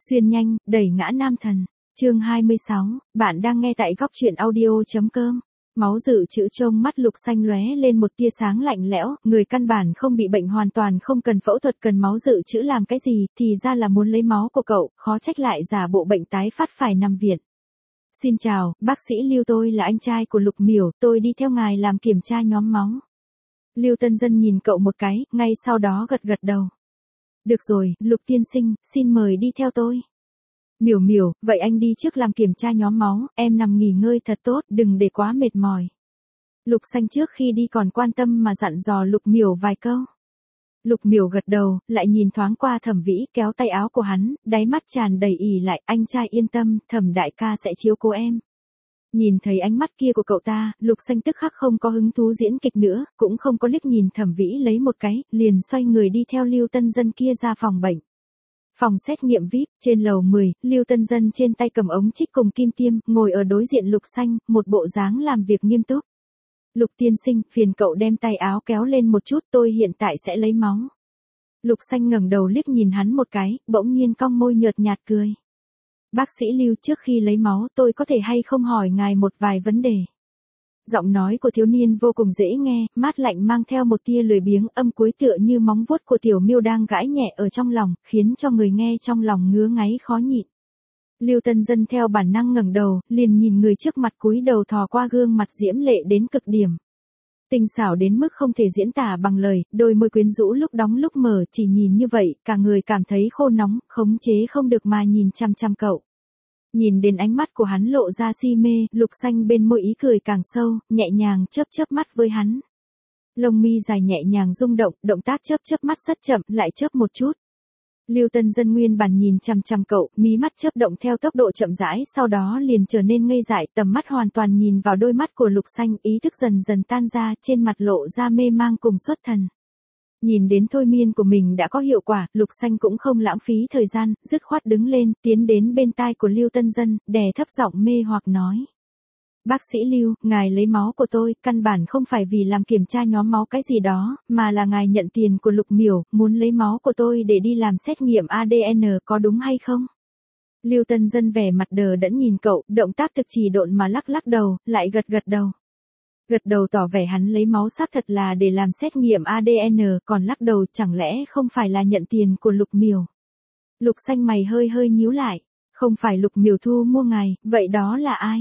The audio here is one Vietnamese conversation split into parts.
Xuyên nhanh, đẩy ngã nam thần. Chương 26, bạn đang nghe tại góc truyện audio.com. Máu dự trữ trong mắt Lục Xanh lóe lên một tia sáng lạnh lẽo, người căn bản không bị bệnh hoàn toàn không cần phẫu thuật cần máu dự trữ làm cái gì, thì ra là muốn lấy máu của cậu, khó trách lại giả bộ bệnh tái phát phải nằm viện. Xin chào, bác sĩ Lưu, tôi là anh trai của Lục Miểu, tôi đi theo ngài làm kiểm tra nhóm máu. Lưu Tân Dân nhìn cậu một cái, ngay sau đó gật gật đầu. Được rồi, Lục tiên sinh, xin mời đi theo tôi. Miểu Miểu, vậy anh đi trước làm kiểm tra nhóm máu, em nằm nghỉ ngơi thật tốt, đừng để quá mệt mỏi. Lục Xanh trước khi đi còn quan tâm mà dặn dò Lục Miểu vài câu. Lục Miểu gật đầu, lại nhìn thoáng qua Thẩm Vĩ, kéo tay áo của hắn, đáy mắt tràn đầy ỉ lại, anh trai yên tâm, Thẩm đại ca sẽ chiếu cố em. Nhìn thấy ánh mắt kia của cậu ta, Lục Xanh tức khắc không có hứng thú diễn kịch nữa, cũng không có liếc nhìn Thẩm Vĩ lấy một cái, liền xoay người đi theo Lưu Tân Dân kia ra phòng bệnh. Phòng xét nghiệm VIP, trên lầu 10, Lưu Tân Dân trên tay cầm ống trích cùng kim tiêm, ngồi ở đối diện Lục Xanh, một bộ dáng làm việc nghiêm túc. Lục tiên sinh, phiền cậu đem tay áo kéo lên một chút, tôi hiện tại sẽ lấy máu. Lục Xanh ngẩng đầu liếc nhìn hắn một cái, bỗng nhiên cong môi nhợt nhạt cười. Bác sĩ Lưu, trước khi lấy máu tôi có thể hay không hỏi ngài một vài vấn đề. Giọng nói của thiếu niên vô cùng dễ nghe, mát lạnh mang theo một tia lười biếng, âm cuối tựa như móng vuốt của tiểu miêu đang gãi nhẹ ở trong lòng, khiến cho người nghe trong lòng ngứa ngáy khó nhịn. Lưu Tân Dân theo bản năng ngẩng đầu, liền nhìn người trước mặt cúi đầu thò qua gương mặt diễm lệ đến cực điểm. Tinh xảo đến mức không thể diễn tả bằng lời, đôi môi quyến rũ lúc đóng lúc mở, chỉ nhìn như vậy, cả người cảm thấy khô nóng, khống chế không được mà nhìn chăm chăm cậu. Nhìn đến ánh mắt của hắn lộ ra si mê, Lục Xanh bên môi ý cười càng sâu, nhẹ nhàng chớp mắt với hắn. Lông mi dài nhẹ nhàng rung động, động tác chớp mắt rất chậm, lại chớp một chút. Lưu Tân Dân nguyên bản nhìn chăm chăm cậu, mí mắt chớp động theo tốc độ chậm rãi, sau đó liền trở nên ngây dại, tầm mắt hoàn toàn nhìn vào đôi mắt của Lục Xanh, ý thức dần dần tan ra, trên mặt lộ ra mê mang cùng xuất thần. Nhìn đến thôi miên của mình đã có hiệu quả, Lục Xanh cũng không lãng phí thời gian, dứt khoát đứng lên, tiến đến bên tai của Lưu Tân Dân, đè thấp giọng mê hoặc nói. Bác sĩ Lưu, ngài lấy máu của tôi, căn bản không phải vì làm kiểm tra nhóm máu cái gì đó, mà là ngài nhận tiền của Lục Miểu, muốn lấy máu của tôi để đi làm xét nghiệm ADN, có đúng hay không? Lưu Tân Dân vẻ mặt đờ đẫn nhìn cậu, động tác thực chỉ độn mà lắc đầu, lại gật đầu. Gật đầu tỏ vẻ hắn lấy máu xác thật là để làm xét nghiệm ADN, còn lắc đầu chẳng lẽ không phải là nhận tiền của Lục Miểu. Lục Xanh mày hơi nhíu lại, không phải Lục Miểu thu mua ngài, vậy đó là ai?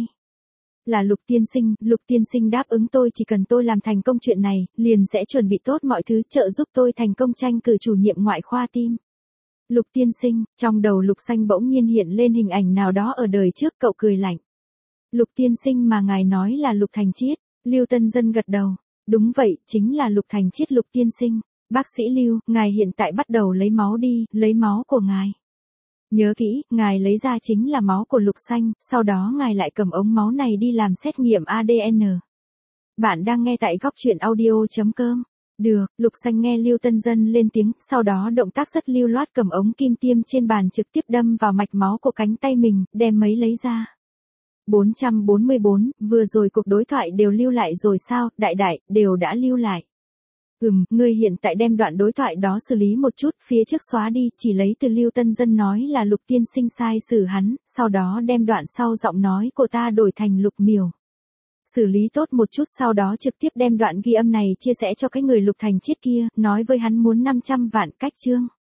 Là Lục tiên sinh đáp ứng tôi chỉ cần tôi làm thành công chuyện này, liền sẽ chuẩn bị tốt mọi thứ trợ giúp tôi thành công tranh cử chủ nhiệm ngoại khoa tim. Lục tiên sinh, trong đầu Lục Xanh bỗng nhiên hiện lên hình ảnh nào đó ở đời trước, cậu cười lạnh. Lục tiên sinh mà ngài nói là Lục Thành Chiết. Lưu Tân Dân gật đầu, đúng vậy, chính là Lục Thành Chiết Lục tiên sinh. Bác sĩ Lưu, ngài hiện tại bắt đầu lấy máu đi, lấy máu của ngài. Nhớ kỹ, ngài lấy ra chính là máu của Lục Xanh, sau đó ngài lại cầm ống máu này đi làm xét nghiệm ADN. Bạn đang nghe tại góc truyện audio.com. Được, Lục Xanh nghe Lưu Tân Dân lên tiếng, sau đó động tác rất lưu loát cầm ống kim tiêm trên bàn trực tiếp đâm vào mạch máu của cánh tay mình, đem mấy lấy ra. 444, vừa rồi cuộc đối thoại đều lưu lại rồi sao, đại, đều đã lưu lại. Ngươi hiện tại đem đoạn đối thoại đó xử lý một chút, phía trước xóa đi, chỉ lấy từ Lưu Tân Dân nói là Lục tiên sinh sai xử hắn, sau đó đem đoạn sau giọng nói của ta đổi thành Lục Miểu. Xử lý tốt một chút sau đó trực tiếp đem đoạn ghi âm này chia sẻ cho cái người Lục Thành Chiết kia, nói với hắn muốn 500 vạn cách chương.